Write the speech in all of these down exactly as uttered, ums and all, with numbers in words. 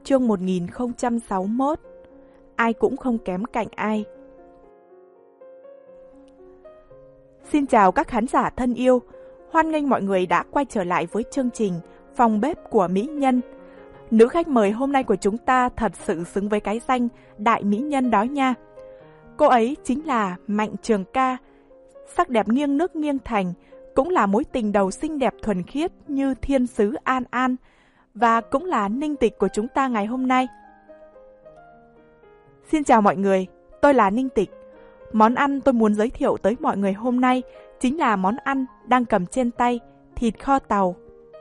chương một nghìn không trăm sáu mươi mốt. Ai cũng không kém cạnh ai. Xin chào các khán giả thân yêu, hoan nghênh mọi người đã quay trở lại với chương trình Phòng bếp của Mỹ Nhân. Nữ khách mời hôm nay của chúng ta thật sự xứng với cái danh đại mỹ nhân đó nha. Cô ấy chính là Mạnh Trường Ca, sắc đẹp nghiêng nước nghiêng thành, cũng là mối tình đầu xinh đẹp thuần khiết như thiên sứ An An, và cũng là ninh tịch của chúng ta ngày hôm nay. Xin chào mọi người, tôi là Ninh Tịch. Món ăn tôi muốn giới thiệu tới mọi người hôm nay chính là món ăn đang cầm trên tay, thịt kho tàu.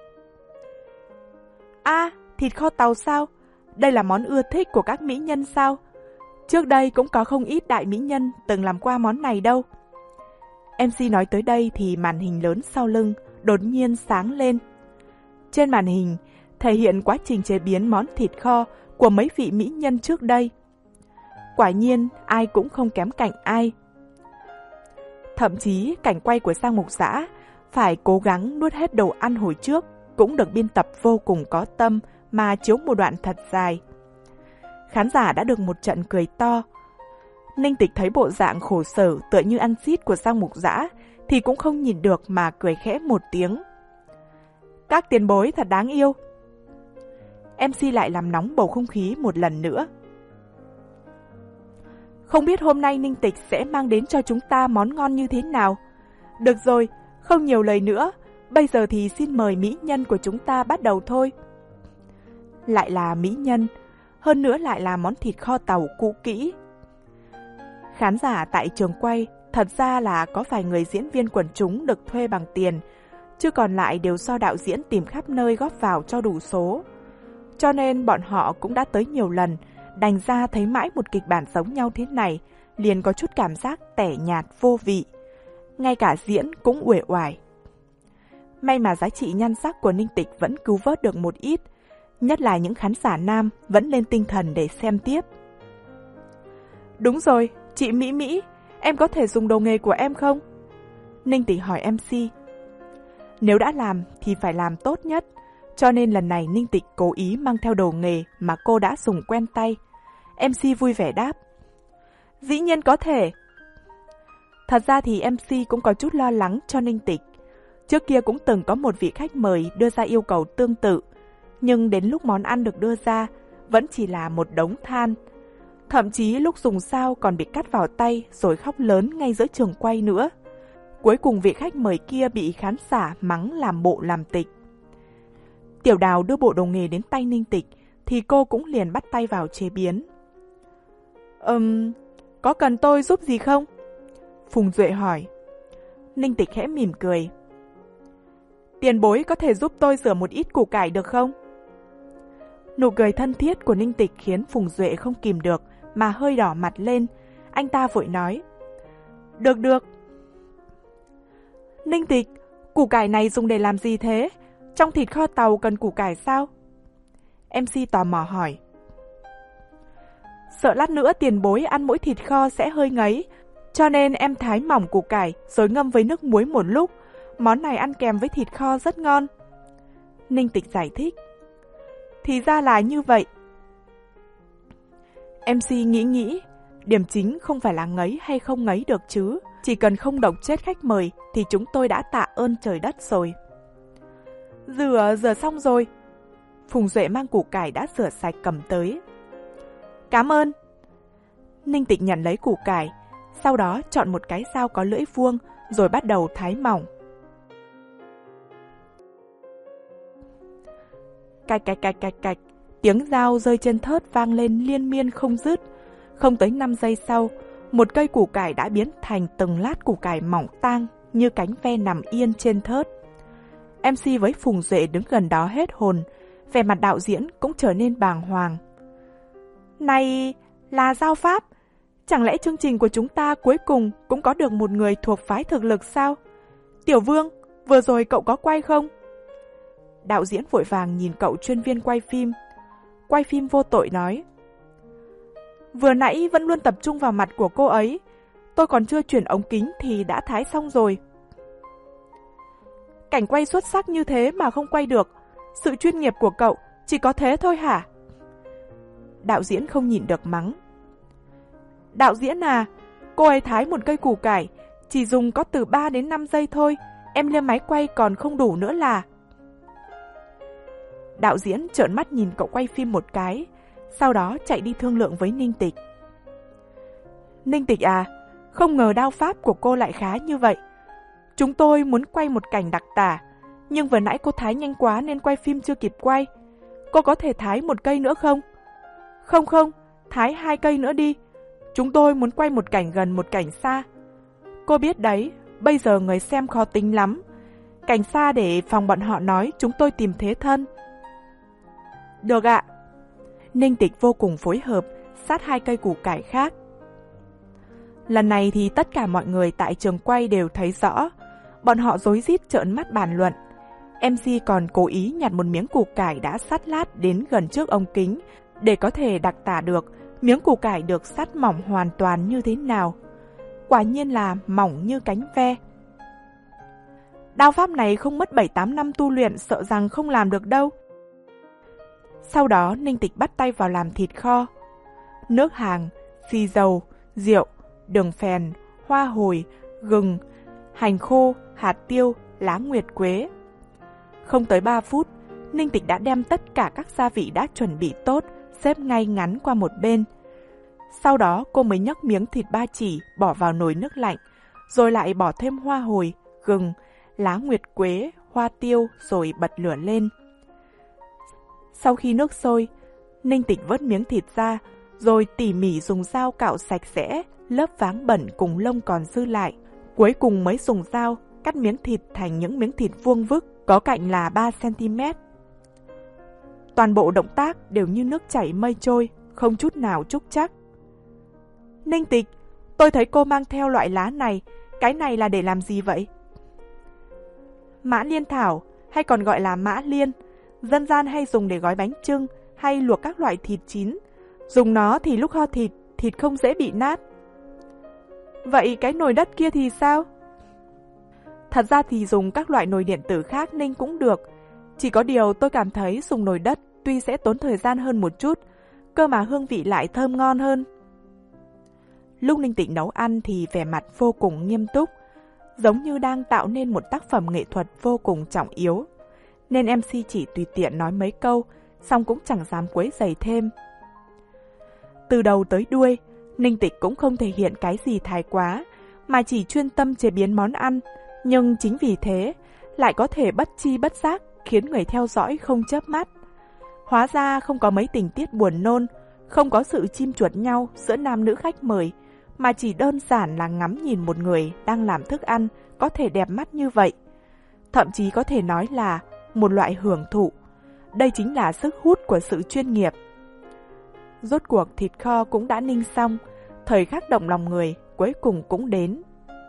À, thịt kho tàu sao? Đây là món ưa thích của các mỹ nhân sao? Trước đây cũng có không ít đại mỹ nhân từng làm qua món này đâu. em xê nói tới đây thì màn hình lớn sau lưng đột nhiên sáng lên. Trên màn hình thể hiện quá trình chế biến món thịt kho của mấy vị mỹ nhân trước đây. Quả nhiên ai cũng không kém cạnh ai. Thậm chí cảnh quay của Sang Mục Dã phải cố gắng nuốt hết đồ ăn hồi trước cũng được biên tập vô cùng có tâm mà chiếu một đoạn thật dài. Khán giả đã được một trận cười to. Ninh Tịch thấy bộ dạng khổ sở tựa như ăn xít của Sang Mục Dã thì cũng không nhìn được mà cười khẽ một tiếng. Các tiền bối thật đáng yêu. em xê lại làm nóng bầu không khí một lần nữa. Không biết hôm nay Ninh Tịch sẽ mang đến cho chúng ta món ngon như thế nào. Được rồi, không nhiều lời nữa, bây giờ thì xin mời mỹ nhân của chúng ta bắt đầu thôi. Lại là mỹ nhân, hơn nữa lại là món thịt kho tàu cũ kỹ. Khán giả tại trường quay thật ra là có vài người diễn viên quần chúng được thuê bằng tiền, chứ còn lại đều do đạo diễn tìm khắp nơi góp vào cho đủ số. Cho nên bọn họ cũng đã tới nhiều lần, đành ra thấy mãi một kịch bản giống nhau thế này, liền có chút cảm giác tẻ nhạt vô vị. Ngay cả diễn cũng uể oải. May mà giá trị nhan sắc của Ninh Tịch vẫn cứu vớt được một ít, nhất là những khán giả nam vẫn lên tinh thần để xem tiếp. Đúng rồi, chị Mỹ Mỹ, em có thể dùng đồ nghề của em không? Ninh Tịch hỏi em xê. Nếu đã làm thì phải làm tốt nhất, cho nên lần này Ninh Tịch cố ý mang theo đồ nghề mà cô đã dùng quen tay. em xê vui vẻ đáp. Dĩ nhiên có thể. Thật ra thì em xê cũng có chút lo lắng cho Ninh Tịch. Trước kia cũng từng có một vị khách mời đưa ra yêu cầu tương tự, nhưng đến lúc món ăn được đưa ra, vẫn chỉ là một đống than. Thậm chí lúc dùng dao còn bị cắt vào tay rồi khóc lớn ngay giữa trường quay nữa. Cuối cùng vị khách mời kia bị khán giả mắng làm bộ làm tịch. Tiểu Đào đưa bộ đồ nghề đến tay Ninh Tịch thì cô cũng liền bắt tay vào chế biến. Ừm, có cần tôi giúp gì không? Phùng Duệ hỏi. Ninh Tịch khẽ mỉm cười. Tiền bối có thể giúp tôi rửa một ít củ cải được không? Nụ cười thân thiết của Ninh Tịch khiến Phùng Duệ không kìm được mà hơi đỏ mặt lên. Anh ta vội nói. Được được. Ninh Tịch, củ cải này dùng để làm gì thế? Trong thịt kho tàu cần củ cải sao? em xê tò mò hỏi. Sợ lát nữa tiền bối ăn mỗi thịt kho sẽ hơi ngấy, cho nên em thái mỏng củ cải rồi ngâm với nước muối một lúc. Món này ăn kèm với thịt kho rất ngon. Ninh Tịch giải thích. Thì ra là như vậy. em xê nghĩ nghĩ, điểm chính không phải là ngấy hay không ngấy được chứ, chỉ cần không độc chết khách mời thì chúng tôi đã tạ ơn trời đất rồi. Rửa, rửa xong rồi. Phùng Duệ mang củ cải đã rửa sạch cầm tới. Cảm ơn. Ninh Tịch nhận lấy củ cải, sau đó chọn một cái dao có lưỡi vuông rồi bắt đầu thái mỏng. Cạch cạch cạch cạch cạch, tiếng dao rơi trên thớt vang lên liên miên không dứt. Không tới năm giây sau, một cây củ cải đã biến thành từng lát củ cải mỏng tang như cánh ve nằm yên trên thớt. em xê với Phùng Duệ đứng gần đó hết hồn, vẻ mặt đạo diễn cũng trở nên bàng hoàng. Này là dao pháp, chẳng lẽ chương trình của chúng ta cuối cùng cũng có được một người thuộc phái thực lực sao? Tiểu Vương, vừa rồi cậu có quay không? Đạo diễn vội vàng nhìn cậu chuyên viên quay phim. Quay phim vô tội nói. Vừa nãy vẫn luôn tập trung vào mặt của cô ấy, tôi còn chưa chuyển ống kính thì đã thái xong rồi. Cảnh quay xuất sắc như thế mà không quay được, sự chuyên nghiệp của cậu chỉ có thế thôi hả? đạo diễn không nhịn được mắng. Đạo diễn à, cô ấy thái một cây củ cải, chỉ dùng có từ ba đến năm giây thôi, em lên máy quay còn không đủ nữa là. Đạo diễn trợn mắt nhìn cậu quay phim một cái, sau đó chạy đi thương lượng với Ninh Tịch. Ninh Tịch à, không ngờ đao pháp của cô lại khá như vậy. Chúng tôi muốn quay một cảnh đặc tả, nhưng vừa nãy cô thái nhanh quá nên quay phim chưa kịp quay. Cô có thể thái một cây nữa không? Không không, thái hai cây nữa đi. Chúng tôi muốn quay một cảnh gần một cảnh xa. Cô biết đấy, bây giờ người xem khó tính lắm. Cảnh xa để phòng bọn họ nói chúng tôi tìm thế thân. Được ạ. Ninh Tịch vô cùng phối hợp, sát hai cây củ cải khác. Lần này thì tất cả mọi người tại trường quay đều thấy rõ. Bọn họ rối rít trợn mắt bàn luận. em xê còn cố ý nhặt một miếng củ cải đã sắt lát đến gần trước ống kính để có thể đặc tả được miếng củ cải được sắt mỏng hoàn toàn như thế nào. Quả nhiên là mỏng như cánh ve. Đao pháp này không mất bảy tám năm tu luyện, sợ rằng không làm được đâu. Sau đó Ninh Tịch bắt tay vào làm thịt kho. Nước hàng, xì dầu, rượu, đường phèn, hoa hồi, gừng, hành khô, hạt tiêu, lá nguyệt quế. Không tới ba phút, Ninh Tịch đã đem tất cả các gia vị đã chuẩn bị tốt, xếp ngay ngắn qua một bên. Sau đó cô mới nhấc miếng thịt ba chỉ bỏ vào nồi nước lạnh, rồi lại bỏ thêm hoa hồi, gừng, lá nguyệt quế, hoa tiêu rồi bật lửa lên. Sau khi nước sôi, Ninh Tịch vớt miếng thịt ra, rồi tỉ mỉ dùng dao cạo sạch sẽ lớp váng bẩn cùng lông còn dư lại. Cuối cùng mới dùng dao cắt miếng thịt thành những miếng thịt vuông vức, có cạnh là ba xăng ti mét. Toàn bộ động tác đều như nước chảy mây trôi, không chút nào trúc trắc. Ninh Tịch, tôi thấy cô mang theo loại lá này, cái này là để làm gì vậy? Mã liên thảo, hay còn gọi là mã liên, dân gian hay dùng để gói bánh chưng hay luộc các loại thịt chín. Dùng nó thì lúc kho thịt, thịt không dễ bị nát. Vậy cái nồi đất kia thì sao? Thật ra thì dùng các loại nồi điện tử khác ninh cũng được. Chỉ có điều tôi cảm thấy dùng nồi đất tuy sẽ tốn thời gian hơn một chút, cơ mà hương vị lại thơm ngon hơn. Lúc Ninh Tịch nấu ăn thì vẻ mặt vô cùng nghiêm túc, giống như đang tạo nên một tác phẩm nghệ thuật vô cùng trọng yếu. Nên em xê chỉ tùy tiện nói mấy câu, xong cũng chẳng dám quấy rầy thêm. Từ đầu tới đuôi, Ninh Tịch cũng không thể hiện cái gì thái quá, mà chỉ chuyên tâm chế biến món ăn. Nhưng chính vì thế, lại có thể bất chi bất giác khiến người theo dõi không chớp mắt. Hóa ra không có mấy tình tiết buồn nôn, không có sự chim chuột nhau giữa nam nữ khách mời, mà chỉ đơn giản là ngắm nhìn một người đang làm thức ăn có thể đẹp mắt như vậy. Thậm chí có thể nói là một loại hưởng thụ. Đây chính là sức hút của sự chuyên nghiệp. Rốt cuộc thịt kho cũng đã ninh xong, thời khắc động lòng người cuối cùng cũng đến.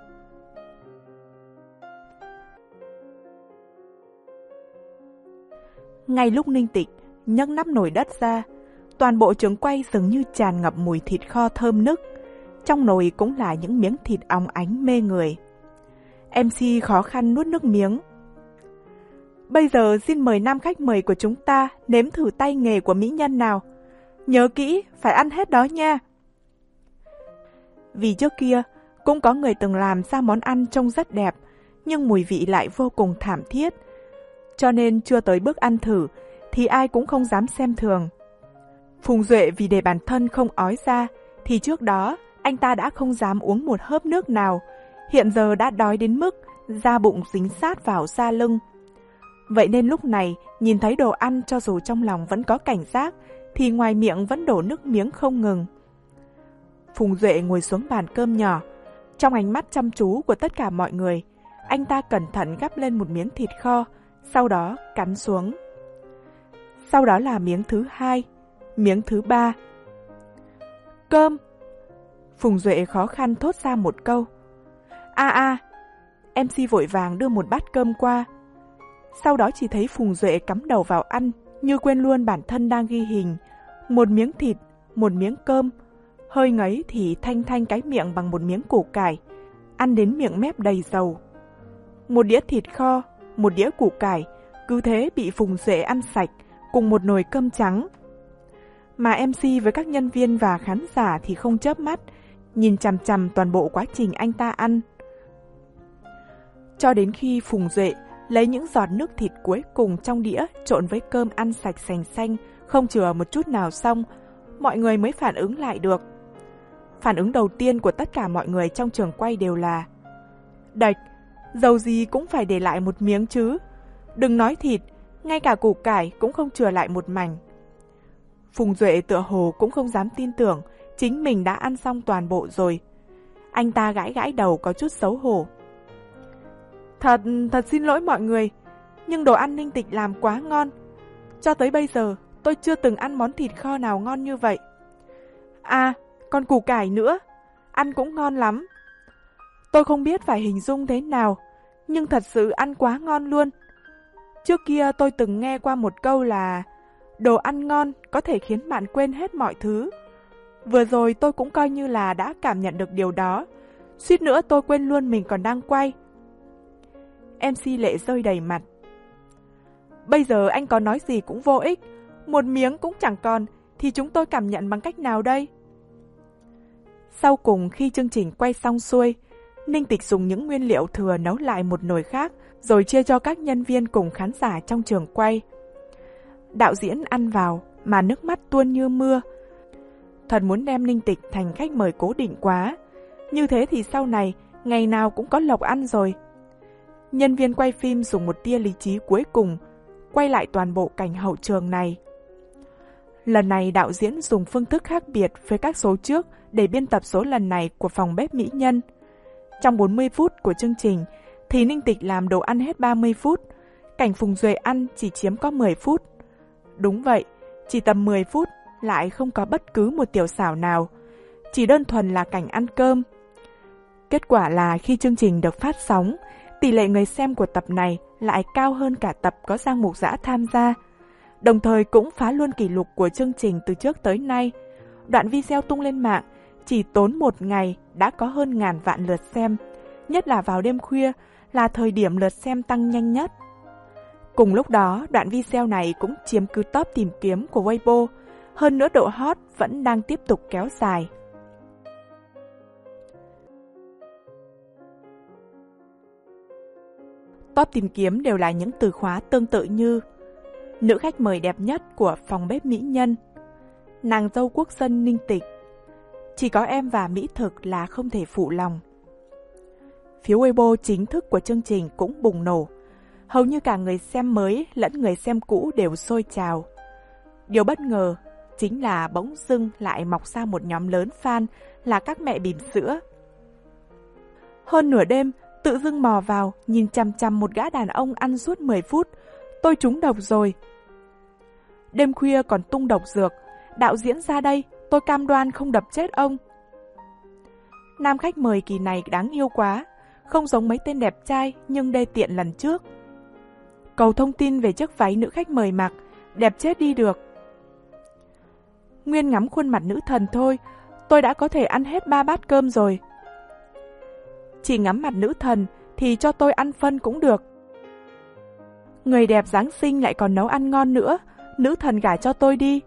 Ngay lúc Ninh Tịch nhấc nắp nồi đất ra, toàn bộ trường quay dường như tràn ngập mùi thịt kho thơm nức. Trong nồi cũng là những miếng thịt óng ánh mê người. em xê khó khăn nuốt nước miếng. Bây giờ xin mời nam khách mời của chúng ta nếm thử tay nghề của mỹ nhân nào. Nhớ kỹ, phải ăn hết đó nha. Vì trước kia, cũng có người từng làm ra món ăn trông rất đẹp, nhưng mùi vị lại vô cùng thảm thiết. Cho nên chưa tới bước ăn thử, thì ai cũng không dám xem thường. Phùng Duệ vì để bản thân không ói ra, thì trước đó anh ta đã không dám uống một hớp nước nào, hiện giờ đã đói đến mức da bụng dính sát vào da lưng. Vậy nên lúc này, nhìn thấy đồ ăn cho dù trong lòng vẫn có cảnh giác, thì ngoài miệng vẫn đổ nước miếng không ngừng. Phùng Duệ ngồi xuống bàn cơm nhỏ. Trong ánh mắt chăm chú của tất cả mọi người, anh ta cẩn thận gắp lên một miếng thịt kho, sau đó cắn xuống. Sau đó là miếng thứ hai, miếng thứ ba. Cơm! Phùng Duệ khó khăn thốt ra một câu. A a! À, em xê vội vàng đưa một bát cơm qua. Sau đó chỉ thấy Phùng Duệ cắm đầu vào ăn, như quên luôn bản thân đang ghi hình. Một miếng thịt, một miếng cơm, hơi ngấy thì thanh thanh cái miệng bằng một miếng củ cải, ăn đến miệng mép đầy dầu. Một đĩa thịt kho, một đĩa củ cải, cứ thế bị Phùng Duệ ăn sạch, cùng một nồi cơm trắng. mà em xê với các nhân viên và khán giả thì không chớp mắt, nhìn chằm chằm toàn bộ quá trình anh ta ăn. Cho đến khi Phùng Duệ lấy những giọt nước thịt cuối cùng trong đĩa trộn với cơm ăn sạch sành xanh, không chừa một chút nào xong, mọi người mới phản ứng lại được. Phản ứng đầu tiên của tất cả mọi người trong trường quay đều là: đạch, dầu gì cũng phải để lại một miếng chứ. Đừng nói thịt, ngay cả củ cải cũng không chừa lại một mảnh. Phùng Duệ tựa hồ cũng không dám tin tưởng chính mình đã ăn xong toàn bộ rồi. Anh ta gãi gãi đầu có chút xấu hổ. Thật, thật xin lỗi mọi người, nhưng đồ ăn Ninh Tịch làm quá ngon. Cho tới bây giờ, tôi chưa từng ăn món thịt kho nào ngon như vậy. À, còn củ cải nữa, ăn cũng ngon lắm. Tôi không biết phải hình dung thế nào, nhưng thật sự ăn quá ngon luôn. Trước kia tôi từng nghe qua một câu là đồ ăn ngon có thể khiến bạn quên hết mọi thứ. Vừa rồi tôi cũng coi như là đã cảm nhận được điều đó. Suýt nữa tôi quên luôn mình còn đang quay. em xê lệ rơi đầy mặt. Bây giờ anh có nói gì cũng vô ích. Một miếng cũng chẳng còn, thì chúng tôi cảm nhận bằng cách nào đây? Sau cùng khi chương trình quay xong xuôi, Ninh Tịch dùng những nguyên liệu thừa nấu lại một nồi khác, rồi chia cho các nhân viên cùng khán giả trong trường quay. Đạo diễn ăn vào mà nước mắt tuôn như mưa. Thật muốn đem Ninh Tịch thành khách mời cố định quá. Như thế thì sau này, ngày nào cũng có lộc ăn rồi. Nhân viên quay phim dùng một tia lý trí cuối cùng, quay lại toàn bộ cảnh hậu trường này. Lần này đạo diễn dùng phương thức khác biệt với các số trước để biên tập số lần này của phòng bếp mỹ nhân. Trong bốn mươi phút của chương trình thì Ninh Tịch làm đồ ăn hết ba mươi phút, cảnh Phùng Duệ ăn chỉ chiếm có mười phút. Đúng vậy, chỉ tầm mười phút lại không có bất cứ một tiểu xảo nào, chỉ đơn thuần là cảnh ăn cơm. Kết quả là khi chương trình được phát sóng, tỷ lệ người xem của tập này lại cao hơn cả tập có Giang Mục Dã tham gia, đồng thời cũng phá luôn kỷ lục của chương trình từ trước tới nay. Đoạn video tung lên mạng, chỉ tốn một ngày đã có hơn ngàn vạn lượt xem, nhất là vào đêm khuya là thời điểm lượt xem tăng nhanh nhất. Cùng lúc đó, đoạn video này cũng chiếm cứ top tìm kiếm của Weibo, hơn nữa độ hot vẫn đang tiếp tục kéo dài. Top tìm kiếm đều là những từ khóa tương tự như nữ khách mời đẹp nhất của phòng bếp mỹ nhân, nàng dâu quốc dân Ninh Tịch, chỉ có em và mỹ thực là không thể phụ lòng. Phiếu Weibo chính thức của chương trình cũng bùng nổ, hầu như cả người xem mới lẫn người xem cũ đều sôi trào. Điều bất ngờ chính là bỗng dưng lại mọc ra một nhóm lớn fan là các mẹ bỉm sữa. Hơn nửa đêm, tự dưng mò vào, nhìn chằm chằm một gã đàn ông ăn suốt mười phút. Tôi trúng độc rồi. Đêm khuya còn tung độc dược. Đạo diễn ra đây, tôi cam đoan không đập chết ông. Nam khách mời kỳ này đáng yêu quá, không giống mấy tên đẹp trai nhưng đê tiện lần trước. Cầu thông tin về chiếc váy nữ khách mời mặc, đẹp chết đi được. Nguyên ngắm khuôn mặt nữ thần thôi, tôi đã có thể ăn hết ba bát cơm rồi. Chỉ ngắm mặt nữ thần thì cho tôi ăn phân cũng được. Người đẹp Giáng sinh lại còn nấu ăn ngon nữa, nữ thần gả cho tôi đi.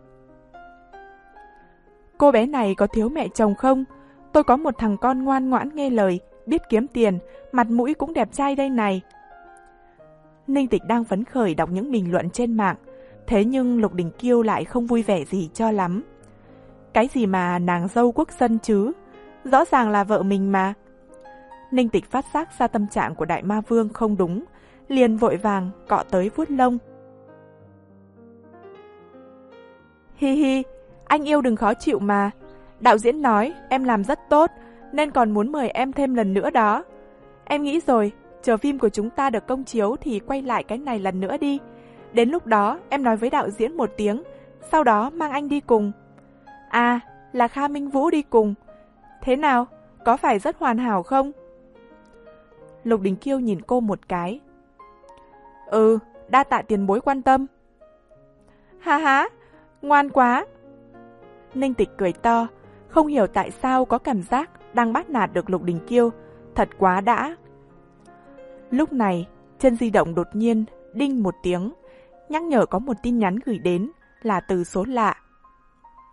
Cô bé này có thiếu mẹ chồng không? Tôi có một thằng con ngoan ngoãn nghe lời, biết kiếm tiền, mặt mũi cũng đẹp trai đây này. Ninh Tịch đang phấn khởi đọc những bình luận trên mạng, thế nhưng Lục Đình Kiêu lại không vui vẻ gì cho lắm. Cái gì mà nàng dâu quốc dân chứ? Rõ ràng là vợ mình mà. Ninh Tịch phát giác ra tâm trạng của Đại Ma Vương không đúng, liền vội vàng cọ tới vuốt lông. Hi hi, anh yêu đừng khó chịu mà. Đạo diễn nói em làm rất tốt, nên còn muốn mời em thêm lần nữa đó. Em nghĩ rồi, chờ phim của chúng ta được công chiếu thì quay lại cái này lần nữa đi. Đến lúc đó em nói với đạo diễn một tiếng, sau đó mang anh đi cùng. À, là Kha Minh Vũ đi cùng. Thế nào, có phải rất hoàn hảo không? Lục Đình Kiêu nhìn cô một cái. Ừ, đa tạ tiền bối quan tâm. Ha ha, ngoan quá. Ninh Tịch cười to, không hiểu tại sao có cảm giác đang bắt nạt được Lục Đình Kiêu, thật quá đã. Lúc này, trên di động đột nhiên đinh một tiếng, nhắc nhở có một tin nhắn gửi đến là từ số lạ.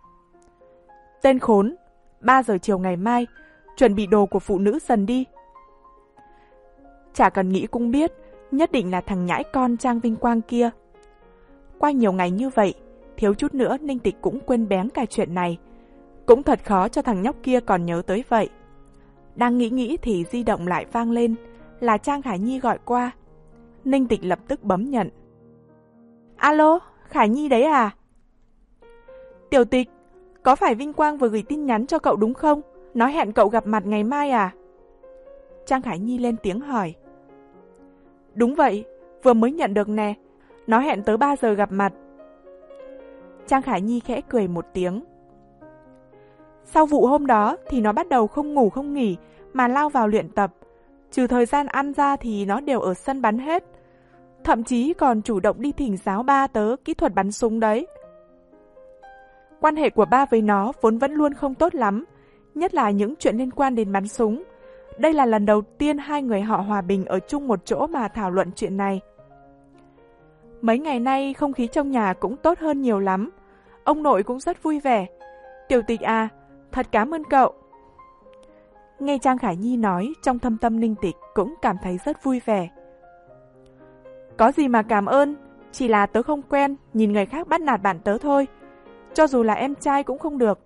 Tên khốn, ba giờ chiều ngày mai, chuẩn bị đồ của phụ nữ dần đi. Chả cần nghĩ cũng biết, nhất định là thằng nhãi con Trang Vinh Quang kia. Qua nhiều ngày như vậy, thiếu chút nữa Ninh Tịch cũng quên bén cả chuyện này. Cũng thật khó cho thằng nhóc kia còn nhớ tới vậy. Đang nghĩ nghĩ thì di động lại vang lên, là Trang Khải Nhi gọi qua. Ninh Tịch lập tức bấm nhận. Alo, Khải Nhi đấy à? Tiểu Tịch, có phải Vinh Quang vừa gửi tin nhắn cho cậu đúng không? Nói hẹn cậu gặp mặt ngày mai à? Trang Khải Nhi lên tiếng hỏi. Đúng vậy, vừa mới nhận được nè. Nó hẹn tới ba giờ gặp mặt. Trang Khải Nhi khẽ cười một tiếng. Sau vụ hôm đó thì nó bắt đầu không ngủ không nghỉ mà lao vào luyện tập. Trừ thời gian ăn ra thì nó đều ở sân bắn hết. Thậm chí còn chủ động đi thỉnh giáo ba tớ kỹ thuật bắn súng đấy. Quan hệ của ba với nó vốn vẫn luôn không tốt lắm, nhất là những chuyện liên quan đến bắn súng. Đây là lần đầu tiên hai người họ hòa bình ở chung một chỗ mà thảo luận chuyện này. Mấy ngày nay không khí trong nhà cũng tốt hơn nhiều lắm. Ông nội cũng rất vui vẻ. Tiểu Tịch à, thật cảm ơn cậu. Nghe Trang Khải Nhi nói, trong thâm tâm Ninh Tịch cũng cảm thấy rất vui vẻ. Có gì mà cảm ơn, chỉ là tớ không quen nhìn người khác bắt nạt bạn tớ thôi. Cho dù là em trai cũng không được.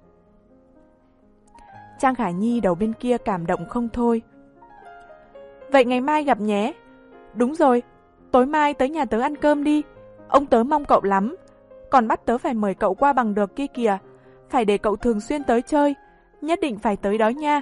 Trang Khải Nhi đầu bên kia cảm động không thôi. Vậy ngày mai gặp nhé. Đúng rồi, tối mai tới nhà tớ ăn cơm đi. Ông tớ mong cậu lắm. Còn bắt tớ phải mời cậu qua bằng được kia kìa. Phải để cậu thường xuyên tới chơi. Nhất định phải tới đó nha.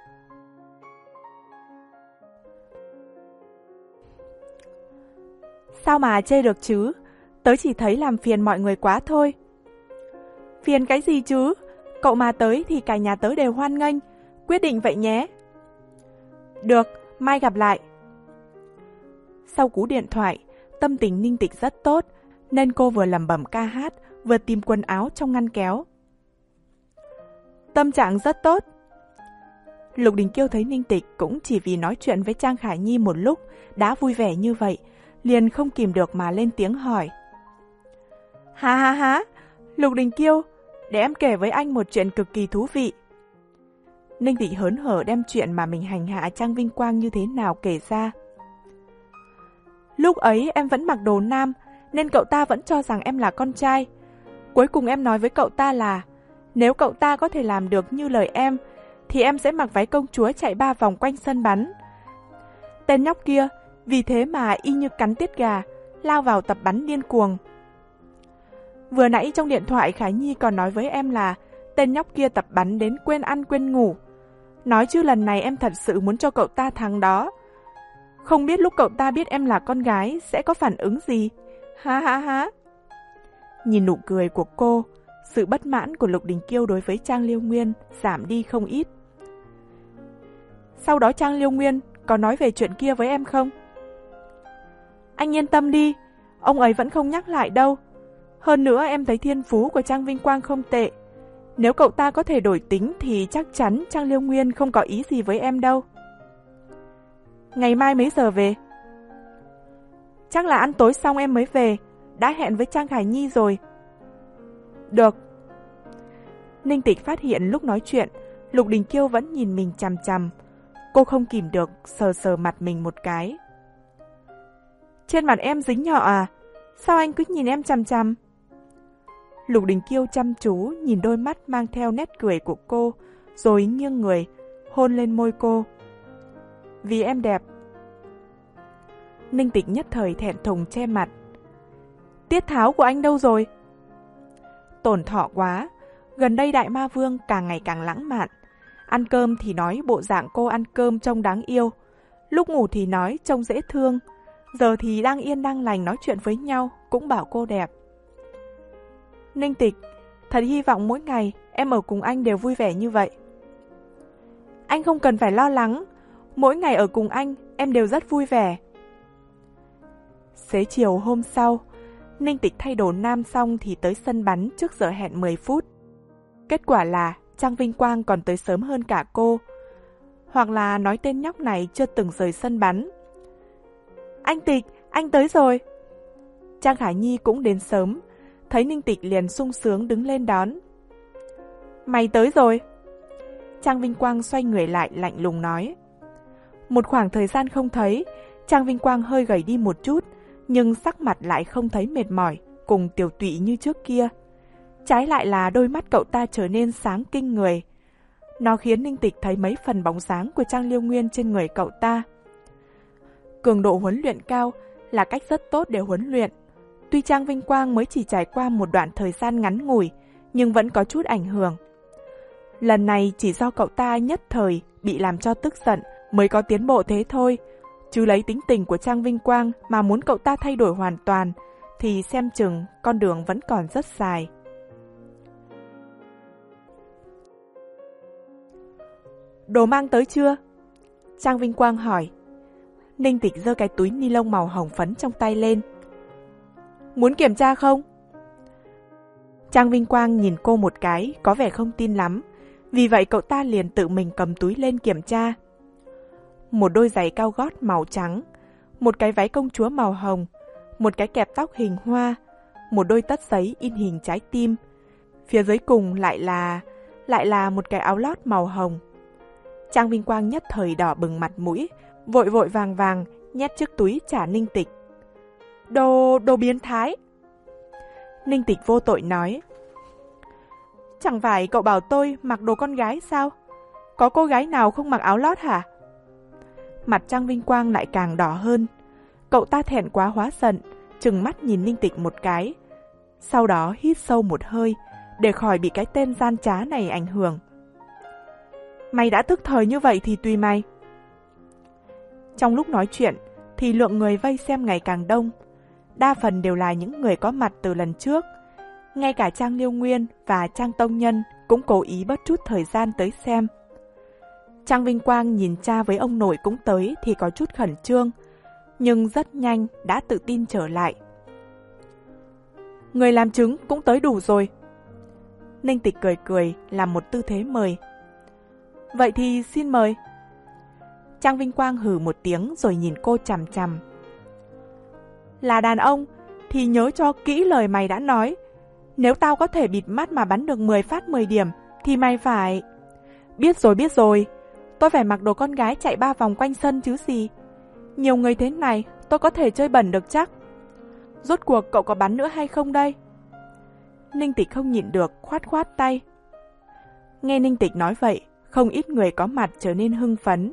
Sao mà chê được chứ? Tớ chỉ thấy làm phiền mọi người quá thôi. Phiền cái gì chứ? Cậu mà tới thì cả nhà tớ đều hoan nghênh. Quyết định vậy nhé. Được, mai gặp lại. Sau cú điện thoại, tâm tình Ninh Tịch rất tốt, nên cô vừa lẩm bẩm ca hát, vừa tìm quần áo trong ngăn kéo. Tâm trạng rất tốt. Lục Đình Kiêu thấy Ninh Tịch cũng chỉ vì nói chuyện với Trang Khải Nhi một lúc đã vui vẻ như vậy, liền không kìm được mà lên tiếng hỏi. Ha ha ha, Lục Đình Kiêu, để em kể với anh một chuyện cực kỳ thú vị. Ninh Tịch hớn hở đem chuyện mà mình hành hạ Trang Vinh Quang như thế nào kể ra. Lúc ấy em vẫn mặc đồ nam, nên cậu ta vẫn cho rằng em là con trai. Cuối cùng em nói với cậu ta là, nếu cậu ta có thể làm được như lời em, thì em sẽ mặc váy công chúa chạy ba vòng quanh sân bắn. Tên nhóc kia, vì thế mà y như cắn tiết gà, lao vào tập bắn điên cuồng. Vừa nãy trong điện thoại Khải Nhi còn nói với em là tên nhóc kia tập bắn đến quên ăn quên ngủ. Nói chứ lần này em thật sự muốn cho cậu ta thắng đó. Không biết lúc cậu ta biết em là con gái sẽ có phản ứng gì. Ha ha ha. Nhìn nụ cười của cô, sự bất mãn của Lục Đình Kiêu đối với Trang Liêu Nguyên giảm đi không ít. Sau đó Trang Liêu Nguyên có nói về chuyện kia với em không? Anh yên tâm đi, ông ấy vẫn không nhắc lại đâu. Hơn nữa em thấy thiên phú của Trang Vinh Quang không tệ. Nếu cậu ta có thể đổi tính thì chắc chắn Trang Liêu Nguyên không có ý gì với em đâu. Ngày mai mấy giờ về? Chắc là ăn tối xong em mới về, đã hẹn với Trang Khải Nhi rồi. Được. Ninh Tịch phát hiện lúc nói chuyện, Lục Đình Kiêu vẫn nhìn mình chằm chằm. Cô không kìm được, sờ sờ mặt mình một cái. Trên mặt em dính nhỏ à? Sao anh cứ nhìn em chằm chằm? Lục Đình Kiêu chăm chú nhìn đôi mắt mang theo nét cười của cô, rồi nghiêng người, hôn lên môi cô. Vì em đẹp. Ninh Tịch nhất thời thẹn thùng che mặt. Tiết tháo của anh đâu rồi? Tổn thọ quá, gần đây Đại Ma Vương càng ngày càng lãng mạn. Ăn cơm thì nói bộ dạng cô ăn cơm trông đáng yêu, lúc ngủ thì nói trông dễ thương, giờ thì đang yên đang lành nói chuyện với nhau cũng bảo cô đẹp. Ninh Tịch, thật hy vọng mỗi ngày em ở cùng anh đều vui vẻ như vậy. Anh không cần phải lo lắng, mỗi ngày ở cùng anh em đều rất vui vẻ. Xế chiều hôm sau, Ninh Tịch thay đồ nam xong thì tới sân bắn trước giờ hẹn mười phút. Kết quả là Trang Vinh Quang còn tới sớm hơn cả cô. Hoặc là nói tên nhóc này chưa từng rời sân bắn. Anh Tịch, anh tới rồi. Trang Khải Nhi cũng đến sớm, thấy Ninh Tịch liền sung sướng đứng lên đón. Mày tới rồi. Trang Vinh Quang xoay người lại lạnh lùng nói. Một khoảng thời gian không thấy, Trang Vinh Quang hơi gầy đi một chút, nhưng sắc mặt lại không thấy mệt mỏi, cùng tiểu tụy như trước kia. Trái lại là đôi mắt cậu ta trở nên sáng kinh người. Nó khiến Ninh Tịch thấy mấy phần bóng dáng của Trang Liêu Nguyên trên người cậu ta. Cường độ huấn luyện cao là cách rất tốt để huấn luyện. Tuy Trang Vinh Quang mới chỉ trải qua một đoạn thời gian ngắn ngủi, nhưng vẫn có chút ảnh hưởng. Lần này chỉ do cậu ta nhất thời bị làm cho tức giận mới có tiến bộ thế thôi. Chứ lấy tính tình của Trang Vinh Quang mà muốn cậu ta thay đổi hoàn toàn, thì xem chừng con đường vẫn còn rất dài. Đồ mang tới chưa? Trang Vinh Quang hỏi. Ninh Tịch giơ cái túi ni lông màu hồng phấn trong tay lên. Muốn kiểm tra không? Trang Vinh Quang nhìn cô một cái, có vẻ không tin lắm. Vì vậy cậu ta liền tự mình cầm túi lên kiểm tra. Một đôi giày cao gót màu trắng, một cái váy công chúa màu hồng, một cái kẹp tóc hình hoa, một đôi tất giấy in hình trái tim. Phía dưới cùng lại là... lại là một cái áo lót màu hồng. Trang Vinh Quang nhất thời đỏ bừng mặt mũi, vội vội vàng vàng nhét chiếc túi trả Ninh Tịch. Đồ... đồ biến thái. Ninh Tịch vô tội nói. Chẳng phải cậu bảo tôi mặc đồ con gái sao? Có cô gái nào không mặc áo lót hả? Mặt Trang Vinh Quang lại càng đỏ hơn. Cậu ta thẹn quá hóa giận, trừng mắt nhìn Ninh Tịch một cái. Sau đó hít sâu một hơi, để khỏi bị cái tên gian trá này ảnh hưởng. Mày đã tức thời như vậy thì tùy mày. Trong lúc nói chuyện, thì lượng người vây xem ngày càng đông. Đa phần đều là những người có mặt từ lần trước. Ngay cả Trang Liêu Nguyên và Trang Tông Nhân cũng cố ý bớt chút thời gian tới xem. Trang Vinh Quang nhìn cha với ông nội cũng tới thì có chút khẩn trương, nhưng rất nhanh đã tự tin trở lại. Người làm chứng cũng tới đủ rồi. Ninh Tịch cười cười làm một tư thế mời. Vậy thì xin mời. Trang Vinh Quang hừ một tiếng rồi nhìn cô chằm chằm. Là đàn ông thì nhớ cho kỹ lời mày đã nói. Nếu tao có thể bịt mắt mà bắn được mười phát mười điểm thì mày phải... Biết rồi biết rồi, tôi phải mặc đồ con gái chạy ba vòng quanh sân chứ gì. Nhiều người thế này tôi có thể chơi bẩn được chắc. Rốt cuộc cậu có bắn nữa hay không đây? Ninh Tịch không nhịn được khoát khoát tay. Nghe Ninh Tịch nói vậy, không ít người có mặt trở nên hưng phấn.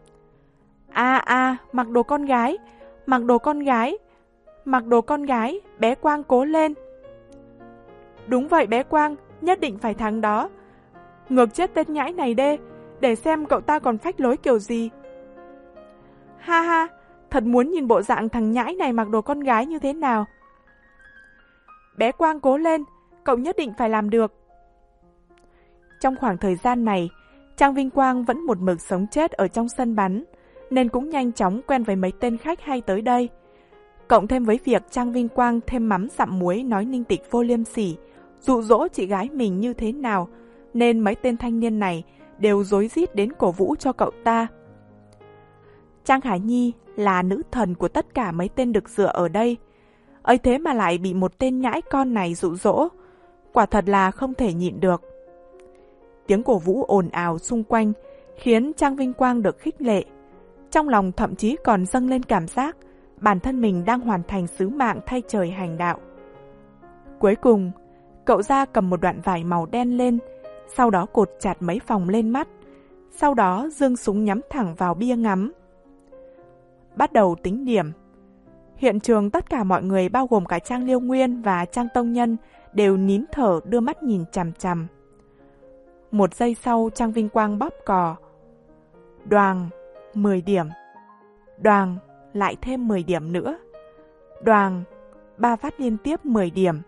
À à, mặc đồ con gái, mặc đồ con gái, mặc đồ con gái, bé Quang cố lên. Đúng vậy bé Quang, nhất định phải thắng đó. Ngược chết tên nhãi này đê, để xem cậu ta còn phách lối kiểu gì. Ha ha, thật muốn nhìn bộ dạng thằng nhãi này mặc đồ con gái như thế nào. Bé Quang cố lên, cậu nhất định phải làm được. Trong khoảng thời gian này, Trang Vinh Quang vẫn một mực sống chết ở trong sân bắn, nên cũng nhanh chóng quen với mấy tên khách hay tới đây. Cộng thêm với việc Trang Vinh Quang thêm mắm dặm muối nói Ninh Tịch vô liêm sỉ, dụ dỗ chị gái mình như thế nào, nên mấy tên thanh niên này đều rối rít đến cổ vũ cho cậu ta. Trang Khả Nhi là nữ thần của tất cả mấy tên đực dựa ở đây, ấy thế mà lại bị một tên nhãi con này dụ dỗ, quả thật là không thể nhịn được. Tiếng cổ vũ ồn ào xung quanh khiến Trang Vinh Quang được khích lệ, trong lòng thậm chí còn dâng lên cảm giác bản thân mình đang hoàn thành sứ mạng thay trời hành đạo. Cuối cùng, cậu ra cầm một đoạn vải màu đen lên, sau đó cột chặt mấy vòng lên mắt, sau đó giương súng nhắm thẳng vào bia ngắm. Bắt đầu tính điểm. Hiện trường tất cả mọi người bao gồm cả Trang Liêu Nguyên và Trang Tông Nhân đều nín thở đưa mắt nhìn chằm chằm. Một giây sau Trang Vinh Quang bóp cò. Đoàng, mười điểm. Đoàng, lại thêm mười điểm nữa. Đoàng, ba phát liên tiếp mười điểm.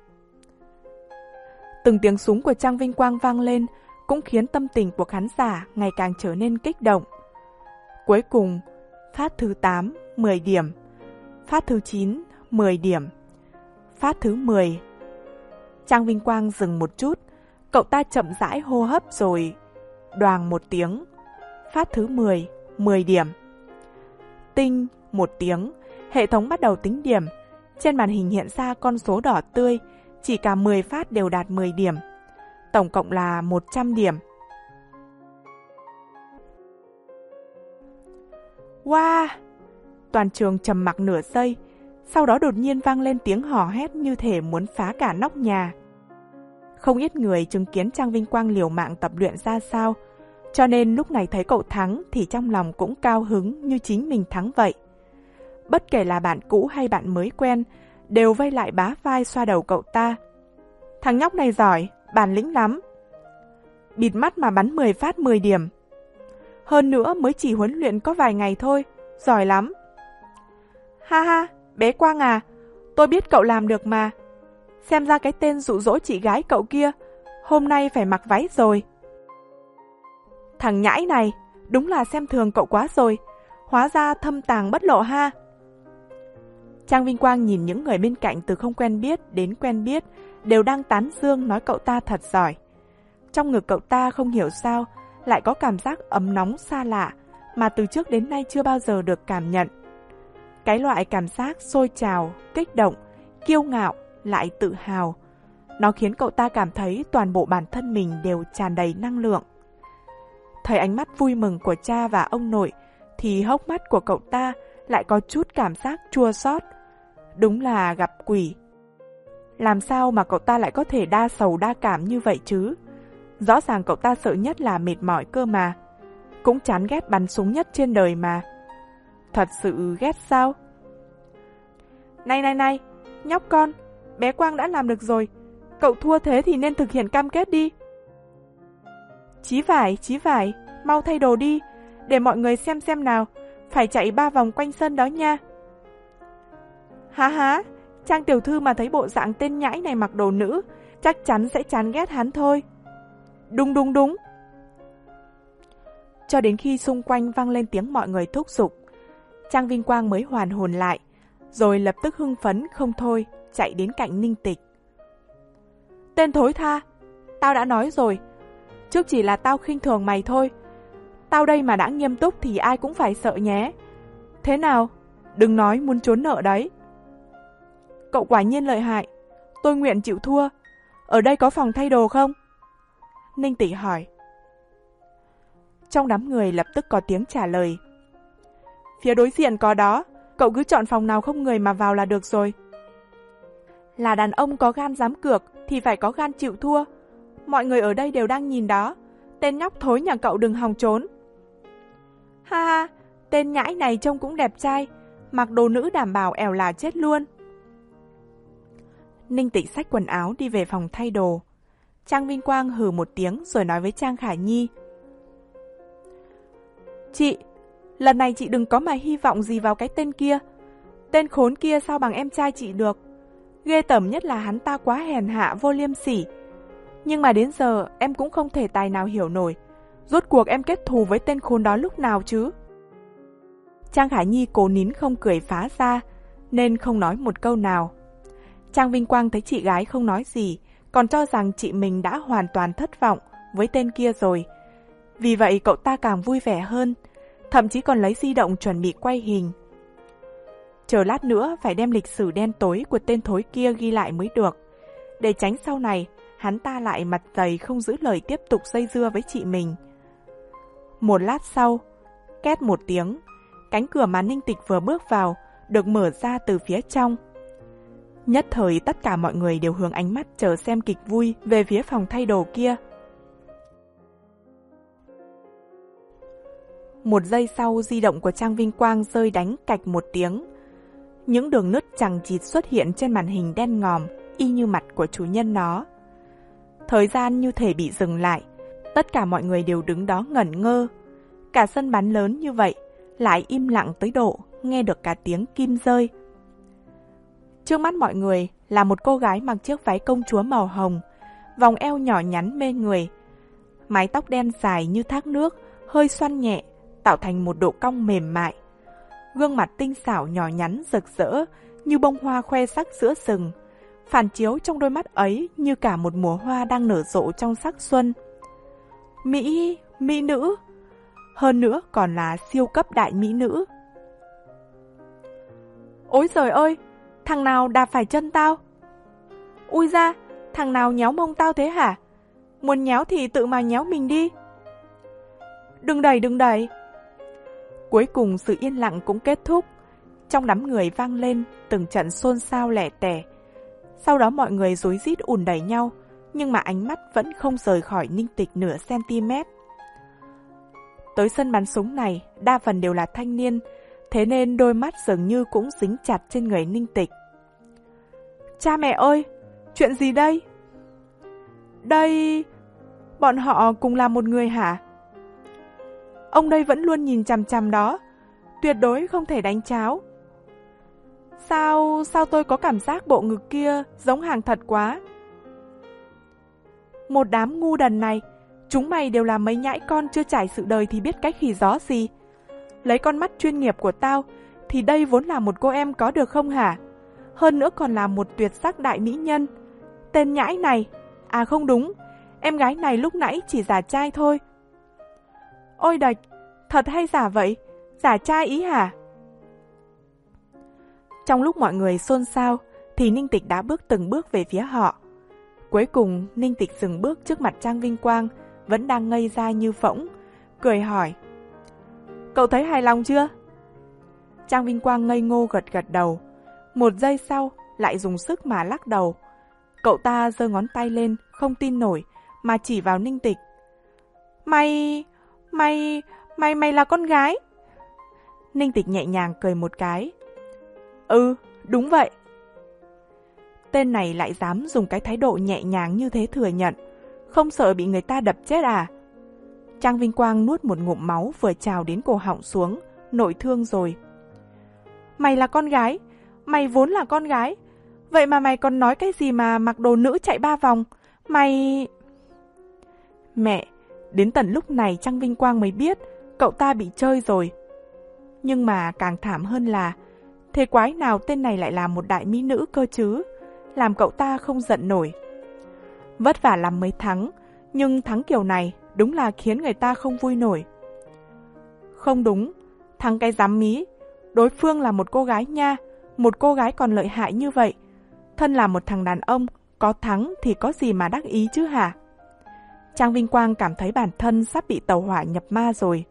Từng tiếng súng của Trang Vinh Quang vang lên cũng khiến tâm tình của khán giả ngày càng trở nên kích động. Cuối cùng, phát thứ tám, mười điểm. Phát thứ chín, mười điểm. Phát thứ mười. Trang Vinh Quang dừng một chút, cậu ta chậm rãi hô hấp rồi đoàng một tiếng. Phát thứ mười, mười điểm. Tinh một tiếng, hệ thống bắt đầu tính điểm. Trên màn hình hiện ra con số đỏ tươi, chỉ cả mười phát đều đạt mười điểm. tổng cộng là một trăm điểm. Wow! Toàn trường trầm mặc nửa giây, sau đó đột nhiên vang lên tiếng hò hét như thể muốn phá cả nóc nhà. Không ít người chứng kiến Trang Vinh Quang liều mạng tập luyện ra sao, cho nên lúc này thấy cậu thắng thì trong lòng cũng cao hứng như chính mình thắng vậy. Bất kể là bạn cũ hay bạn mới quen, đều vây lại bá vai xoa đầu cậu ta. Thằng nhóc này giỏi, bản lĩnh lắm. Bịt mắt mà bắn mười phát mười điểm. Hơn nữa mới chỉ huấn luyện có vài ngày thôi, giỏi lắm. Ha ha, bé Quang à, tôi biết cậu làm được mà. Xem ra cái tên dụ dỗ chị gái cậu kia, hôm nay phải mặc váy rồi. Thằng nhãi này, đúng là xem thường cậu quá rồi, hóa ra thâm tàng bất lộ ha. Trang Vinh Quang nhìn những người bên cạnh từ không quen biết đến quen biết, đều đang tán dương nói cậu ta thật giỏi. Trong ngực cậu ta không hiểu sao, lại có cảm giác ấm nóng xa lạ, mà từ trước đến nay chưa bao giờ được cảm nhận. Cái loại cảm giác sôi trào, kích động, kiêu ngạo, lại tự hào. Nó khiến cậu ta cảm thấy toàn bộ bản thân mình đều tràn đầy năng lượng. Thấy ánh mắt vui mừng của cha và ông nội, thì hốc mắt của cậu ta lại có chút cảm giác chua xót. Đúng là gặp quỷ. Làm sao mà cậu ta lại có thể đa sầu đa cảm như vậy chứ? Rõ ràng cậu ta sợ nhất là mệt mỏi cơ mà. Cũng chán ghét bắn súng nhất trên đời mà. Thật sự ghét sao? Này này này, nhóc con, bé Quang đã làm được rồi. Cậu thua thế thì nên thực hiện cam kết đi. Chí phải, chí phải, mau thay đồ đi, để mọi người xem xem nào, phải chạy ba vòng quanh sân đó nha. Há há, Trang tiểu thư mà thấy bộ dạng tên nhãi này mặc đồ nữ, chắc chắn sẽ chán ghét hắn thôi. Đúng đúng đúng. Cho đến khi xung quanh vang lên tiếng mọi người thúc giục, Trang Vinh Quang mới hoàn hồn lại, rồi lập tức hưng phấn không thôi, chạy đến cạnh Ninh Tịch. Tên thối tha, tao đã nói rồi, trước chỉ là tao khinh thường mày thôi. Tao đây mà đã nghiêm túc thì ai cũng phải sợ nhé. Thế nào? Đừng nói muốn trốn nợ đấy. Cậu quả nhiên lợi hại, tôi nguyện chịu thua. Ở đây có phòng thay đồ không? Ninh Tịch hỏi. Trong đám người lập tức có tiếng trả lời. Phía đối diện có đó, cậu cứ chọn phòng nào không người mà vào là được rồi. Là đàn ông có gan dám cược thì phải có gan chịu thua. Mọi người ở đây đều đang nhìn đó. Tên nhóc thối nhà cậu đừng hòng trốn. Ha ha, tên nhãi này trông cũng đẹp trai, mặc đồ nữ đảm bảo ẻo là chết luôn. Ninh Tịch xách quần áo đi về phòng thay đồ. Trang Vinh Quang hừ một tiếng rồi nói với Trang Khả Nhi. Chị, lần này chị đừng có mà hy vọng gì vào cái tên kia. Tên khốn kia sao bằng em trai chị được. Ghê tởm nhất là hắn ta quá hèn hạ vô liêm sỉ. Nhưng mà đến giờ em cũng không thể tài nào hiểu nổi, rốt cuộc em kết thù với tên khốn đó lúc nào chứ. Trang Khả Nhi cố nín không cười phá ra, nên không nói một câu nào. Trang Vinh Quang thấy chị gái không nói gì, còn cho rằng chị mình đã hoàn toàn thất vọng với tên kia rồi. Vì vậy cậu ta càng vui vẻ hơn, thậm chí còn lấy di động chuẩn bị quay hình. Chờ lát nữa phải đem lịch sử đen tối của tên thối kia ghi lại mới được, để tránh sau này hắn ta lại mặt dày không giữ lời tiếp tục dây dưa với chị mình. Một lát sau, két một tiếng, cánh cửa mà Ninh Tịch vừa bước vào được mở ra từ phía trong. Nhất thời tất cả mọi người đều hướng ánh mắt chờ xem kịch vui về phía phòng thay đồ kia. Một giây sau, di động của Trang Vinh Quang rơi đánh cạch một tiếng. Những đường nứt chằng chịt xuất hiện trên màn hình đen ngòm, y như mặt của chủ nhân nó. Thời gian như thể bị dừng lại, tất cả mọi người đều đứng đó ngẩn ngơ. Cả sân bắn lớn như vậy, lại im lặng tới độ nghe được cả tiếng kim rơi. Trước mắt mọi người là một cô gái mặc chiếc váy công chúa màu hồng, vòng eo nhỏ nhắn mê người. Mái tóc đen dài như thác nước, hơi xoăn nhẹ, tạo thành một độ cong mềm mại. Gương mặt tinh xảo nhỏ nhắn rực rỡ như bông hoa khoe sắc giữa rừng, phản chiếu trong đôi mắt ấy như cả một mùa hoa đang nở rộ trong sắc xuân. Mỹ, mỹ nữ, hơn nữa còn là siêu cấp đại mỹ nữ. Ôi giời ơi, thằng nào đạp phải chân tao? Ui ra, thằng nào nhéo mông tao thế hả? muốn nhéo thì tự mà nhéo mình đi. Đừng đẩy, đừng đẩy. Cuối cùng sự yên lặng cũng kết thúc. Trong đám người vang lên từng trận xôn xao lẻ tẻ. Sau đó mọi người rối rít ùn đẩy nhau, nhưng mà ánh mắt vẫn không rời khỏi Ninh Tịch nửa cm. Tới sân bắn súng này, đa phần đều là thanh niên, thế nên đôi mắt dường như cũng dính chặt trên người Ninh Tịch. Cha mẹ ơi, chuyện gì đây? Đây... bọn họ cùng là một người hả? Ông đây vẫn luôn nhìn chằm chằm đó, tuyệt đối không thể đánh cháo. Sao, sao tôi có cảm giác bộ ngực kia giống hàng thật quá? Một đám ngu đần này, chúng mày đều là mấy nhãi con chưa trải sự đời thì biết cái khỉ gió gì. Lấy con mắt chuyên nghiệp của tao, thì đây vốn là một cô em có được không hả? Hơn nữa còn là một tuyệt sắc đại mỹ nhân. Tên nhãi này, à không đúng, em gái này lúc nãy chỉ giả trai thôi. Ôi đạch, thật hay giả vậy? Giả trai ý hả? Trong lúc mọi người xôn xao, thì Ninh Tịch đã bước từng bước về phía họ. Cuối cùng, Ninh Tịch dừng bước trước mặt Trang Vinh Quang, vẫn đang ngây ra như phỗng, cười hỏi. Cậu thấy hài lòng chưa? Trang Vinh Quang ngây ngô gật gật đầu. Một giây sau, lại dùng sức mà lắc đầu. Cậu ta giơ ngón tay lên, không tin nổi, mà chỉ vào Ninh Tịch. Mày... Mày... Mày mày là con gái? Ninh Tịch nhẹ nhàng cười một cái. Ừ, đúng vậy. Tên này lại dám dùng cái thái độ nhẹ nhàng như thế thừa nhận, không sợ bị người ta đập chết à? Trang Vinh Quang nuốt một ngụm máu vừa trào đến cổ họng xuống, nội thương rồi. Mày là con gái, mày vốn là con gái, vậy mà mày còn nói cái gì mà mặc đồ nữ chạy ba vòng, mày... Mẹ, đến tận lúc này Trang Vinh Quang mới biết cậu ta bị chơi rồi. Nhưng mà càng thảm hơn là, thế quái nào tên này lại là một đại mỹ nữ cơ chứ, làm cậu ta không giận nổi. Vất vả lắm mới thắng, nhưng thắng kiểu này đúng là khiến người ta không vui nổi. Không đúng, thắng cái dám mí, đối phương là một cô gái nha, một cô gái còn lợi hại như vậy. Thân là một thằng đàn ông, có thắng thì có gì mà đắc ý chứ hả? Trang Vinh Quang cảm thấy bản thân sắp bị tàu hỏa nhập ma rồi.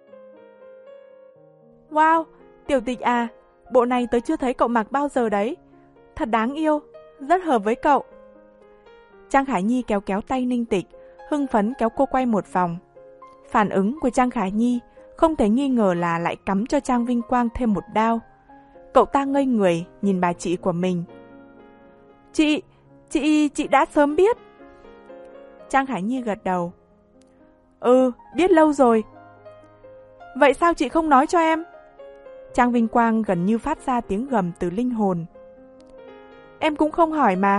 Wow, Tiểu Tịch à, bộ này tớ chưa thấy cậu mặc bao giờ đấy. Thật đáng yêu, rất hợp với cậu. Trang Khải Nhi kéo kéo tay Ninh Tịch, hưng phấn kéo cô quay một vòng. Phản ứng của Trang Khải Nhi không thể nghi ngờ là lại cắm cho Trang Vinh Quang thêm một đao. Cậu ta ngây người nhìn bà chị của mình. Chị, chị, chị đã sớm biết. Trang Khải Nhi gật đầu. Ừ, biết lâu rồi. Vậy sao chị không nói cho em? Trang Vinh Quang gần như phát ra tiếng gầm từ linh hồn. Em cũng không hỏi mà.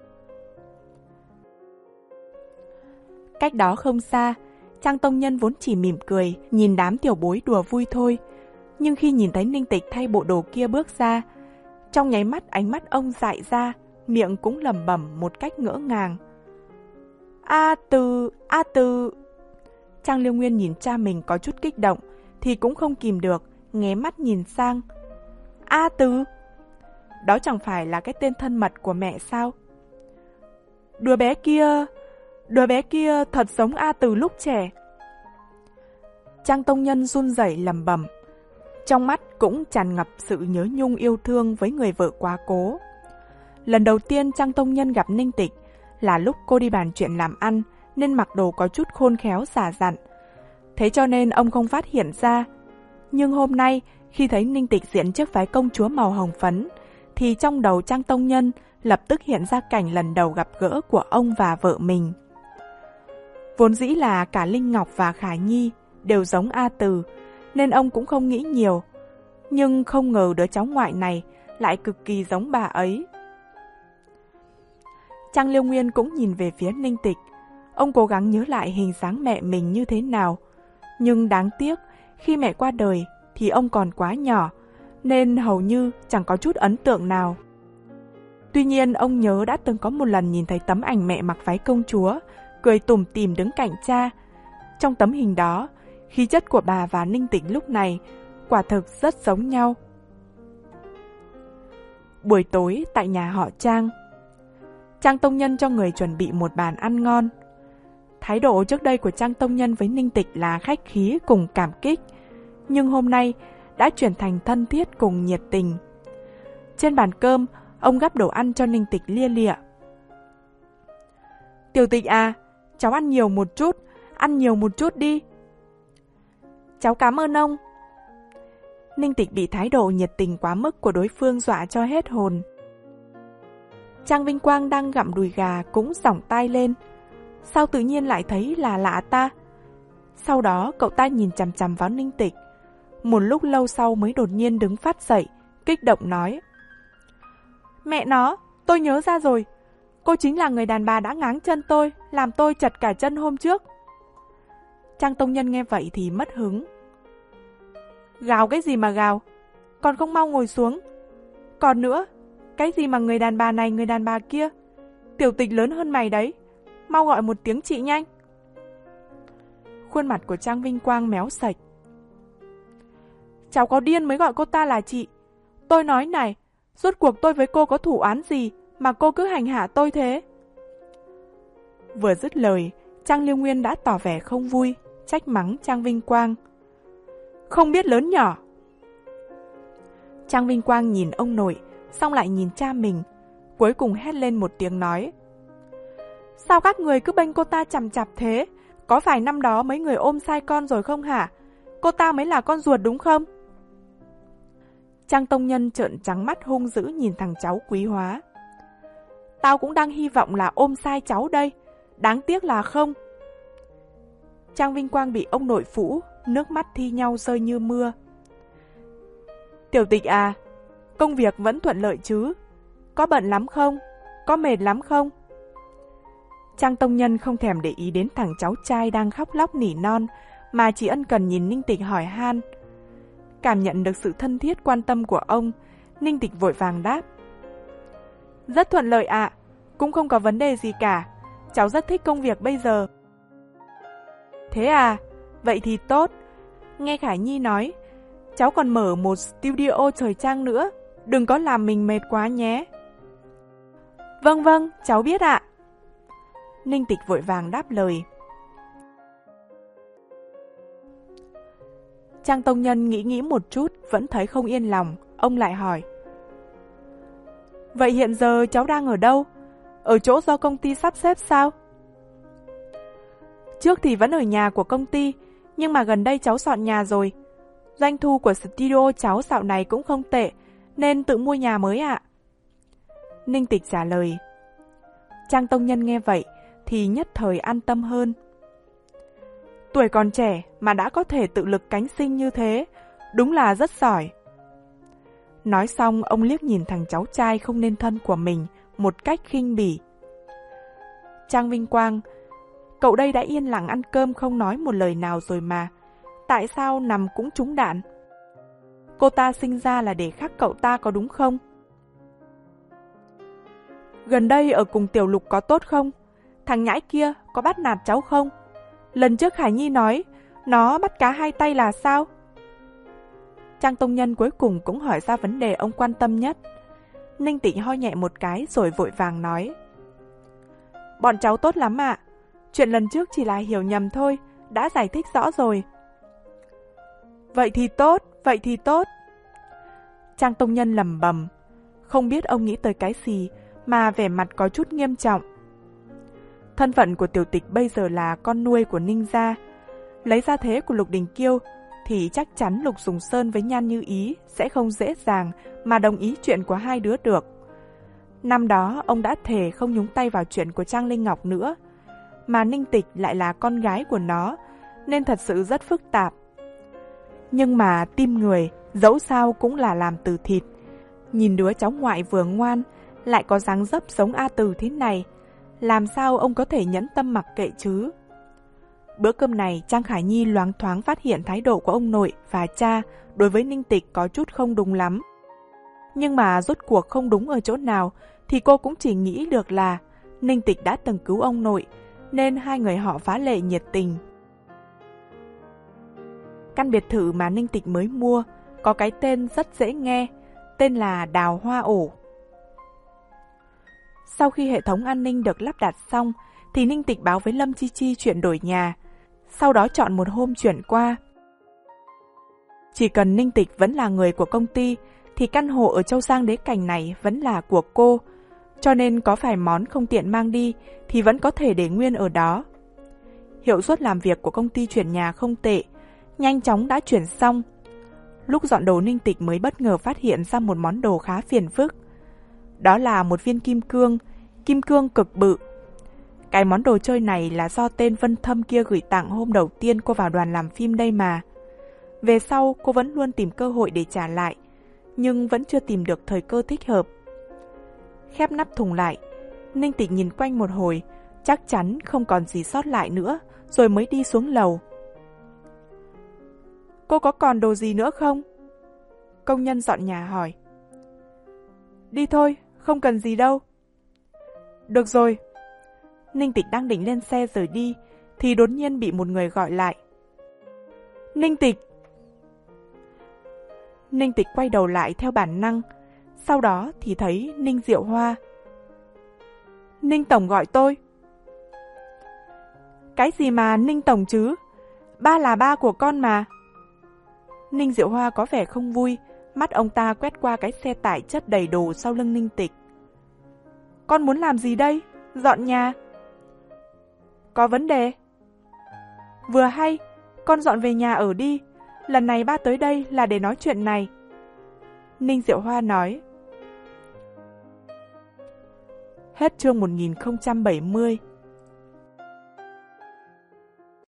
Cách đó không xa, Trang Tông Nhân vốn chỉ mỉm cười, nhìn đám tiểu bối đùa vui thôi. Nhưng khi nhìn thấy Ninh Tịch thay bộ đồ kia bước ra, trong nháy mắt ánh mắt ông dại ra, miệng cũng lẩm bẩm một cách ngỡ ngàng. A Từ, A Từ. Trang Liêu Nguyên nhìn cha mình có chút kích động, thì cũng không kìm được, nghé mắt nhìn sang. A Từ? Đó chẳng phải là cái tên thân mật của mẹ sao? Đứa bé kia... Đứa bé kia thật giống A Từ lúc trẻ. Trang Tông Nhân run rẩy lẩm bẩm, trong mắt cũng tràn ngập sự nhớ nhung yêu thương với người vợ quá cố. Lần đầu tiên Trang Tông Nhân gặp Ninh Tịch là lúc cô đi bàn chuyện làm ăn, nên mặc đồ có chút khôn khéo xả dặn. Thế cho nên ông không phát hiện ra. Nhưng hôm nay, khi thấy Ninh Tịch diện chiếc váy công chúa màu hồng phấn, thì trong đầu Trang Tông Nhân lập tức hiện ra cảnh lần đầu gặp gỡ của ông và vợ mình. Vốn dĩ là cả Linh Ngọc và Khả Nhi đều giống A Từ, nên ông cũng không nghĩ nhiều. Nhưng không ngờ đứa cháu ngoại này lại cực kỳ giống bà ấy. Trang Liêu Nguyên cũng nhìn về phía Ninh Tịch. Ông cố gắng nhớ lại hình dáng mẹ mình như thế nào. Nhưng đáng tiếc, khi mẹ qua đời thì ông còn quá nhỏ, nên hầu như chẳng có chút ấn tượng nào. Tuy nhiên, ông nhớ đã từng có một lần nhìn thấy tấm ảnh mẹ mặc váy công chúa, cười tủm tỉm đứng cạnh cha. Trong tấm hình đó, khí chất của bà và Ninh Tịch lúc này quả thực rất giống nhau. Buổi tối tại nhà họ Trang, Trang Tông Nhân cho người chuẩn bị một bàn ăn ngon. Thái độ trước đây của Trang Tông Nhân với Ninh Tịch là khách khí cùng cảm kích, nhưng hôm nay đã chuyển thành thân thiết cùng nhiệt tình. Trên bàn cơm, ông gắp đồ ăn cho Ninh Tịch lia lịa. Tiểu Tịch à, cháu ăn nhiều một chút, ăn nhiều một chút đi. Cháu cảm ơn ông. Ninh Tịch bị thái độ nhiệt tình quá mức của đối phương dọa cho hết hồn. Trang Vinh Quang đang gặm đùi gà cũng giỏng tai lên. Sao tự nhiên lại thấy là lạ ta? Sau đó cậu ta nhìn chằm chằm vào Ninh Tịch. Một lúc lâu sau mới đột nhiên đứng phát dậy, kích động nói. Mẹ nó, tôi nhớ ra rồi. Cô chính là người đàn bà đã ngáng chân tôi, làm tôi chật cả chân hôm trước. Trang Tông Nhân nghe vậy thì mất hứng. Gào cái gì mà gào? Còn không mau ngồi xuống. Còn nữa, cái gì mà người đàn bà này người đàn bà kia? Tiểu Tịch lớn hơn mày đấy. Mau gọi một tiếng chị nhanh. Khuôn mặt của Trang Vinh Quang méo sạch. Cháu có điên mới gọi cô ta là chị. Tôi nói này, rốt cuộc tôi với cô có thủ án gì mà cô cứ hành hạ tôi thế? Vừa dứt lời, Trang Liêu Nguyên đã tỏ vẻ không vui, trách mắng Trang Vinh Quang. Không biết lớn nhỏ. Trang Vinh Quang nhìn ông nội, xong lại nhìn cha mình, cuối cùng hét lên một tiếng nói. Sao các người cứ bênh cô ta chằm chặp thế? Có phải năm đó mấy người ôm sai con rồi không hả? Cô ta mới là con ruột đúng không? Trang Tông Nhân trợn trắng mắt hung dữ nhìn thằng cháu Quý Hóa. Tao cũng đang hy vọng là ôm sai cháu đây. Đáng tiếc là không. Trang Vinh Quang bị ông nội phũ, nước mắt thi nhau rơi như mưa. Tiểu Tịch à, công việc vẫn thuận lợi chứ? Có bận lắm không? Có mệt lắm không? Trang Tông Nhân không thèm để ý đến thằng cháu trai đang khóc lóc nỉ non, mà chỉ ân cần nhìn Ninh Tịch hỏi han. Cảm nhận được sự thân thiết quan tâm của ông, Ninh Tịch vội vàng đáp. Rất thuận lợi ạ, à, cũng không có vấn đề gì cả. Cháu rất thích công việc bây giờ. Thế à, vậy thì tốt. Nghe Khải Nhi nói, cháu còn mở một studio thời trang nữa. Đừng có làm mình mệt quá nhé. Vâng vâng, cháu biết ạ. Ninh Tịch vội vàng đáp lời. Trang Tông Nhân nghĩ nghĩ một chút, vẫn thấy không yên lòng. Ông lại hỏi. Vậy hiện giờ cháu đang ở đâu? Ở chỗ do công ty sắp xếp sao? Trước thì vẫn ở nhà của công ty, nhưng mà gần đây cháu dọn nhà rồi. Doanh thu của studio cháu dạo này cũng không tệ, nên tự mua nhà mới ạ. Ninh Tịch trả lời. Trang Tông Nhân nghe vậy thì nhất thời an tâm hơn. Tuổi còn trẻ mà đã có thể tự lực cánh sinh như thế, đúng là rất giỏi. Nói xong ông liếc nhìn thằng cháu trai không nên thân của mình một cách khinh bỉ. Trang Vinh Quang, cậu đây đã yên lặng ăn cơm không nói một lời nào rồi mà, tại sao nằm cũng trúng đạn? Cô ta sinh ra là để khắc cậu ta có đúng không? Gần đây ở cùng Tiểu Lục có tốt không? Thằng nhãi kia có bắt nạt cháu không? Lần trước Hải Nhi nói, nó bắt cá hai tay là sao? Trang Tông Nhân cuối cùng cũng hỏi ra vấn đề ông quan tâm nhất. Ninh Tịch ho nhẹ một cái rồi vội vàng nói. Bọn cháu tốt lắm ạ. Chuyện lần trước chỉ là hiểu nhầm thôi, đã giải thích rõ rồi. Vậy thì tốt, vậy thì tốt. Trang Tông Nhân lẩm bẩm, không biết ông nghĩ tới cái gì mà vẻ mặt có chút nghiêm trọng. Thân phận của Tiểu Tịch bây giờ là con nuôi của Ninh gia. Lấy gia thế của Lục Đình Kiêu thì chắc chắn Lục Sùng Sơn với Nhan Như Ý sẽ không dễ dàng mà đồng ý chuyện của hai đứa được. Năm đó ông đã thề không nhúng tay vào chuyện của Trang Linh Ngọc nữa, mà Ninh Tịch lại là con gái của nó, nên thật sự rất phức tạp. Nhưng mà tim người dẫu sao cũng là làm từ thịt. Nhìn đứa cháu ngoại vừa ngoan lại có dáng dấp giống A Từ thế này, làm sao ông có thể nhẫn tâm mặc kệ chứ? Bữa cơm này Trang Khải Nhi loáng thoáng phát hiện thái độ của ông nội và cha đối với Ninh Tịch có chút không đúng lắm. Nhưng mà rốt cuộc không đúng ở chỗ nào thì cô cũng chỉ nghĩ được là Ninh Tịch đã từng cứu ông nội, nên hai người họ phá lệ nhiệt tình. Căn biệt thự mà Ninh Tịch mới mua có cái tên rất dễ nghe, tên là Đào Hoa Ổ. Sau khi hệ thống an ninh được lắp đặt xong thì Ninh Tịch báo với Lâm Chi Chi chuyện đổi nhà, sau đó chọn một hôm chuyển qua. Chỉ cần Ninh Tịch vẫn là người của công ty, thì căn hộ ở Châu Giang Đế Cảnh này vẫn là của cô, cho nên có phải món không tiện mang đi thì vẫn có thể để nguyên ở đó. Hiệu suất làm việc của công ty chuyển nhà không tệ, nhanh chóng đã chuyển xong. Lúc dọn đồ Ninh Tịch mới bất ngờ phát hiện ra một món đồ khá phiền phức. Đó là một viên kim cương, kim cương cực bự. Cái món đồ chơi này là do tên Vân Thâm kia gửi tặng hôm đầu tiên cô vào đoàn làm phim đây mà. Về sau cô vẫn luôn tìm cơ hội để trả lại, nhưng vẫn chưa tìm được thời cơ thích hợp. Khép nắp thùng lại, Ninh Tịch nhìn quanh một hồi, chắc chắn không còn gì sót lại nữa, rồi mới đi xuống lầu. Cô có còn đồ gì nữa không? Công nhân dọn nhà hỏi. Đi thôi, không cần gì đâu. Được rồi. Ninh Tịch đang định lên xe rời đi, thì đột nhiên bị một người gọi lại. Ninh Tịch! Ninh Tịch quay đầu lại theo bản năng, sau đó thì thấy Ninh Diệu Hoa. Ninh Tổng gọi tôi. Cái gì mà Ninh Tổng chứ? Ba là ba của con mà. Ninh Diệu Hoa có vẻ không vui, mắt ông ta quét qua cái xe tải chất đầy đồ sau lưng Ninh Tịch. Con muốn làm gì đây? Dọn nhà? Có vấn đề? Vừa hay, con dọn về nhà ở đi. Lần này ba tới đây là để nói chuyện này. Ninh Diệu Hoa nói. Hết chương một nghìn không trăm bảy mươi.